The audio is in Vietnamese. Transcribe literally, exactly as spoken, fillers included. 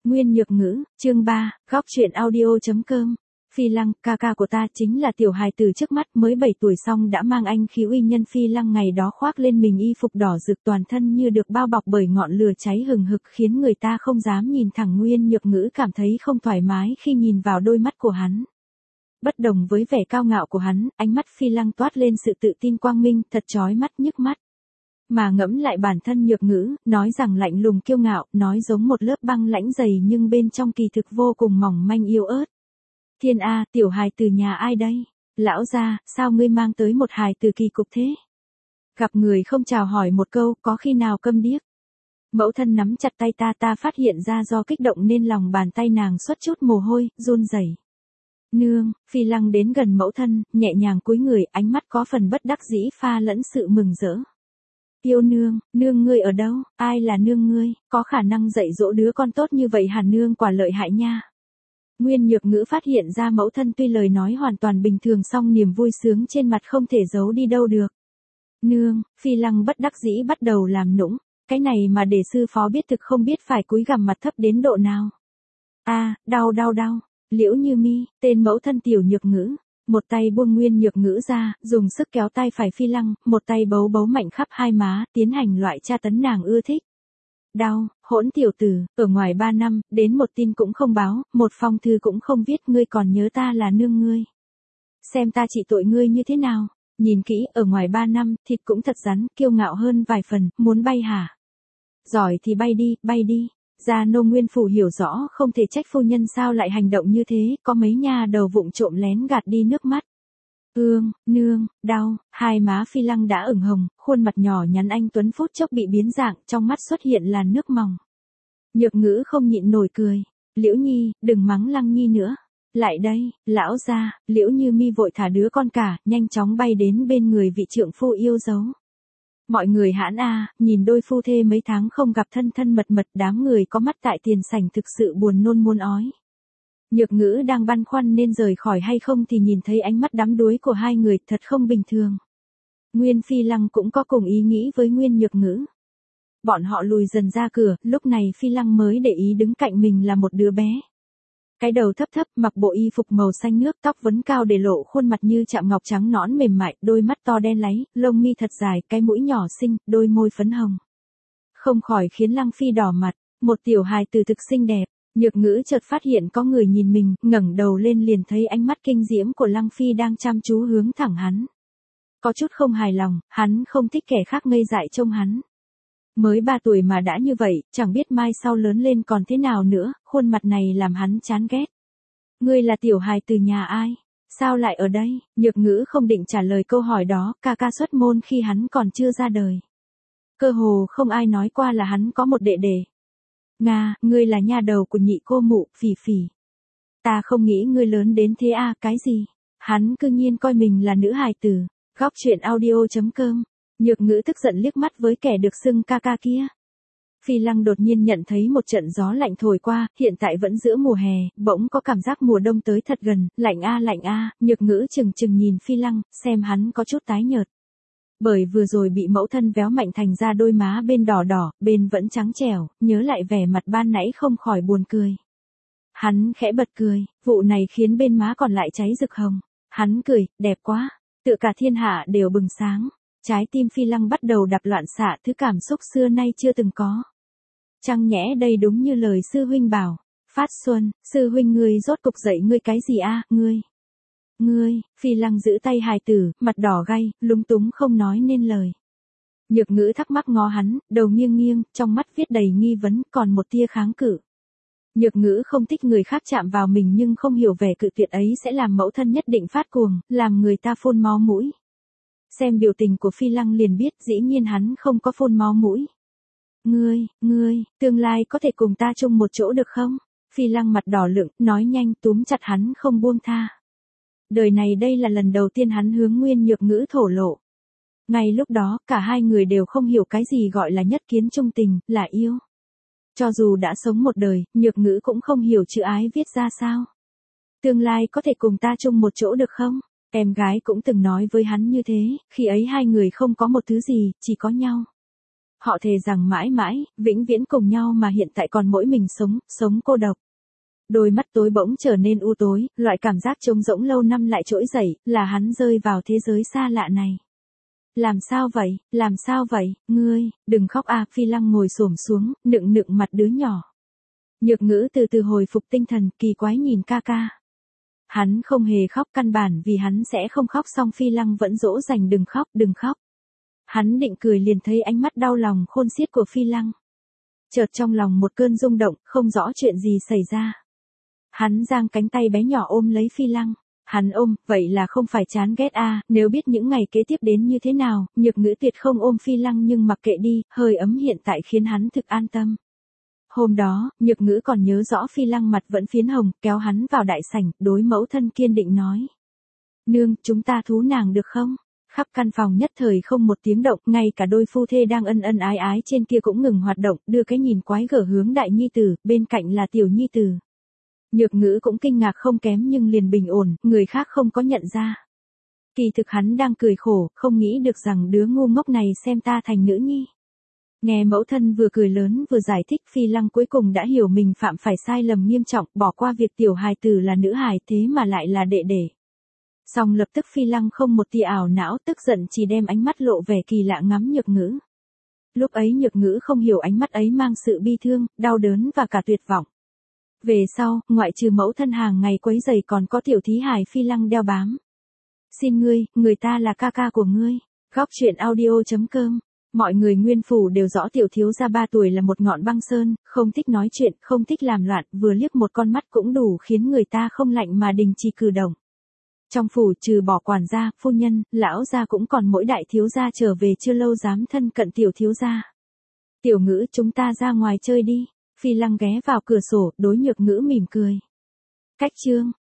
Nguyên Nhược Ngữ, chương ba, góc truyện audio chấm com. Phi Lăng, ca ca của ta chính là tiểu hài tử trước mắt, mới bảy tuổi xong đã mang anh khí uy nhân. Phi Lăng ngày đó khoác lên mình y phục đỏ rực, toàn thân như được bao bọc bởi ngọn lửa cháy hừng hực, khiến người ta không dám nhìn thẳng. Nguyên Nhược Ngữ cảm thấy không thoải mái khi nhìn vào đôi mắt của hắn. Bất đồng với vẻ cao ngạo của hắn, ánh mắt Phi Lăng toát lên sự tự tin quang minh, thật chói mắt nhức mắt. Mà ngẫm lại bản thân Nhược Ngữ, nói rằng lạnh lùng kiêu ngạo, nói giống một lớp băng lãnh dày nhưng bên trong kỳ thực vô cùng mỏng manh yếu ớt. Thiên A, tiểu hài từ nhà ai đây? Lão gia, sao ngươi mang tới một hài từ kỳ cục thế? Gặp người không chào hỏi một câu, có khi nào câm điếc? Mẫu thân nắm chặt tay ta, ta phát hiện ra do kích động nên lòng bàn tay nàng xuất chút mồ hôi, run rẩy. Nương, Phi Lăng đến gần mẫu thân, nhẹ nhàng cúi người, ánh mắt có phần bất đắc dĩ pha lẫn sự mừng rỡ. Yêu nương, nương ngươi ở đâu, ai là nương ngươi, có khả năng dạy dỗ đứa con tốt như vậy hả? Nương quả lợi hại nha. Nguyên Nhược Ngữ phát hiện ra mẫu thân tuy lời nói hoàn toàn bình thường song niềm vui sướng trên mặt không thể giấu đi đâu được. Nương, Phi Lăng bất đắc dĩ bắt đầu làm nũng, cái này mà để sư phó biết thực không biết phải cúi gằm mặt thấp đến độ nào. A, à, đau đau đau, Liễu Như Mi, tên mẫu thân tiểu Nhược Ngữ. Một tay buông Nguyên Nhược Ngữ ra, dùng sức kéo tay phải Phi Lăng, một tay bấu bấu mạnh khắp hai má, tiến hành loại tra tấn nàng ưa thích. Đau, hỗn tiểu tử, ở ngoài ba năm, đến một tin cũng không báo, một phong thư cũng không viết, ngươi còn nhớ ta là nương ngươi. Xem ta trị tội ngươi như thế nào, nhìn kỹ, ở ngoài ba năm, thịt cũng thật rắn, kiêu ngạo hơn vài phần, muốn bay hả? Giỏi thì bay đi, bay đi. Gia nô Nguyên phủ hiểu rõ không thể trách phu nhân sao lại hành động như thế, có mấy nha đầu vụng trộm lén gạt đi nước mắt. Ương, nương, đau, hai má Phi Lăng đã ửng hồng, khuôn mặt nhỏ nhắn anh tuấn phút chốc bị biến dạng, trong mắt xuất hiện là nước mòng. Nhược Ngữ không nhịn nổi cười. Liễu Nhi, đừng mắng Lăng Nhi nữa. Lại đây, lão gia. Liễu Như Mi vội thả đứa con cả, nhanh chóng bay đến bên người vị trượng phu yêu dấu. Mọi người hãn a, nhìn đôi phu thê mấy tháng không gặp thân thân mật mật, đám người có mắt tại tiền sảnh thực sự buồn nôn muốn ói. Nhược Ngữ đang băn khoăn nên rời khỏi hay không thì nhìn thấy ánh mắt đắm đuối của hai người, thật không bình thường. Nguyên Phi Lăng cũng có cùng ý nghĩ với Nguyên Nhược Ngữ. Bọn họ lùi dần ra cửa, lúc này Phi Lăng mới để ý đứng cạnh mình là một đứa bé. Cái đầu thấp thấp, mặc bộ y phục màu xanh nước, tóc vấn cao để lộ khuôn mặt như chạm ngọc trắng nõn mềm mại, đôi mắt to đen láy, lông mi thật dài, cái mũi nhỏ xinh, đôi môi phấn hồng. Không khỏi khiến Lăng Phi đỏ mặt, một tiểu hài từ thực xinh đẹp. Nhược Ngữ chợt phát hiện có người nhìn mình, ngẩng đầu lên liền thấy ánh mắt kinh diễm của Lăng Phi đang chăm chú hướng thẳng hắn. Có chút không hài lòng, hắn không thích kẻ khác ngây dại trông hắn. Mới ba tuổi mà đã như vậy, chẳng biết mai sau lớn lên còn thế nào nữa, khuôn mặt này làm hắn chán ghét. Ngươi là tiểu hài từ nhà ai? Sao lại ở đây? Nhược Ngữ không định trả lời câu hỏi đó, ca ca xuất môn khi hắn còn chưa ra đời. Cơ hồ không ai nói qua là hắn có một đệ đệ. Nga, ngươi là nha đầu của nhị cô mụ, Phỉ Phỉ. Ta không nghĩ ngươi lớn đến thế à, cái gì? Hắn cư nhiên coi mình là nữ hài tử. Góc truyện audio chấm com. Nhược Ngữ tức giận liếc mắt với kẻ được xưng ca ca kia. Phi Lăng đột nhiên nhận thấy một trận gió lạnh thổi qua, hiện tại vẫn giữa mùa hè, bỗng có cảm giác mùa đông tới thật gần, lạnh a lạnh a, Nhược Ngữ chừng chừng nhìn Phi Lăng, xem hắn có chút tái nhợt. Bởi vừa rồi bị mẫu thân véo mạnh thành ra đôi má bên đỏ đỏ, bên vẫn trắng trẻo, nhớ lại vẻ mặt ban nãy không khỏi buồn cười. Hắn khẽ bật cười, vụ này khiến bên má còn lại cháy rực hồng. Hắn cười, đẹp quá, tựa cả thiên hạ đều bừng sáng. Trái tim Phi Lăng bắt đầu đập loạn xạ, thứ cảm xúc xưa nay chưa từng có. Chăng nhẽ đây đúng như lời sư huynh bảo. Phát Xuân, sư huynh ngươi rốt cục dạy ngươi cái gì a, ngươi? Ngươi, Phi Lăng giữ tay hài tử, mặt đỏ gay, lúng túng không nói nên lời. Nhược Ngữ thắc mắc ngó hắn, đầu nghiêng nghiêng, trong mắt viết đầy nghi vấn, còn một tia kháng cự. Nhược Ngữ không thích người khác chạm vào mình nhưng không hiểu vẻ cự tuyệt ấy sẽ làm mẫu thân nhất định phát cuồng, làm người ta phun máu mũi. Xem biểu tình của Phi Lăng liền biết dĩ nhiên hắn không có phun máu mũi. Ngươi, ngươi, tương lai có thể cùng ta chung một chỗ được không? Phi Lăng mặt đỏ lựng, nói nhanh túm chặt hắn không buông tha. Đời này đây là lần đầu tiên hắn hướng Nguyên Nhược Ngữ thổ lộ. Ngay lúc đó, cả hai người đều không hiểu cái gì gọi là nhất kiến chung tình, là yêu. Cho dù đã sống một đời, Nhược Ngữ cũng không hiểu chữ ái viết ra sao. Tương lai có thể cùng ta chung một chỗ được không? Em gái cũng từng nói với hắn như thế, khi ấy hai người không có một thứ gì, chỉ có nhau. Họ thề rằng mãi mãi, vĩnh viễn cùng nhau mà hiện tại còn mỗi mình sống, sống cô độc. Đôi mắt tối bỗng trở nên u tối, loại cảm giác trống rỗng lâu năm lại trỗi dậy, là hắn rơi vào thế giới xa lạ này. Làm sao vậy, làm sao vậy, ngươi, đừng khóc à, Phi Lăng ngồi xổm xuống, nựng nựng mặt đứa nhỏ. Nhược Ngữ từ từ hồi phục tinh thần, kỳ quái nhìn ca ca. Hắn không hề khóc, căn bản vì hắn sẽ không khóc, xong Phi Lăng vẫn dỗ dành đừng khóc, đừng khóc. Hắn định cười liền thấy ánh mắt đau lòng khôn xiết của Phi Lăng. Chợt trong lòng một cơn rung động, không rõ chuyện gì xảy ra. Hắn giang cánh tay bé nhỏ ôm lấy Phi Lăng. Hắn ôm, vậy là không phải chán ghét à, nếu biết những ngày kế tiếp đến như thế nào, Nhược Ngữ tuyệt không ôm Phi Lăng, nhưng mặc kệ đi, hơi ấm hiện tại khiến hắn thực an tâm. Hôm đó, Nhược Ngữ còn nhớ rõ Phi Lăng mặt vẫn phiến hồng, kéo hắn vào đại sảnh, đối mẫu thân kiên định nói. Nương, chúng ta thú nàng được không? Khắp căn phòng nhất thời không một tiếng động, ngay cả đôi phu thê đang ân ân ái ái trên kia cũng ngừng hoạt động, đưa cái nhìn quái gở hướng đại nhi tử, bên cạnh là tiểu nhi tử. Nhược Ngữ cũng kinh ngạc không kém nhưng liền bình ổn, người khác không có nhận ra. Kỳ thực hắn đang cười khổ, không nghĩ được rằng đứa ngu ngốc này xem ta thành nữ nhi. Nghe mẫu thân vừa cười lớn vừa giải thích, Phi Lăng cuối cùng đã hiểu mình phạm phải sai lầm nghiêm trọng, bỏ qua việc tiểu hài tử là nữ hài thế mà lại là đệ đệ. Xong lập tức Phi Lăng không một tia ảo não, tức giận chỉ đem ánh mắt lộ vẻ kỳ lạ ngắm Nhược Ngữ. Lúc ấy Nhược Ngữ không hiểu ánh mắt ấy mang sự bi thương, đau đớn và cả tuyệt vọng. Về sau, ngoại trừ mẫu thân hàng ngày quấy rầy còn có tiểu thí hài Phi Lăng đeo bám. Xin ngươi, người ta là ca ca của ngươi. Góc truyện audio chấm com. Mọi người Nguyên Phủ đều rõ tiểu thiếu gia ba tuổi là một ngọn băng sơn, không thích nói chuyện, không thích làm loạn, vừa liếc một con mắt cũng đủ khiến người ta không lạnh mà đình chỉ cử động. Trong phủ trừ bỏ quản gia, phu nhân, lão gia cũng còn mỗi đại thiếu gia trở về chưa lâu dám thân cận tiểu thiếu gia. Tiểu Ngữ, chúng ta ra ngoài chơi đi. Phi Lăng ghé vào cửa sổ, đối Nhược Ngữ mỉm cười. Cách chương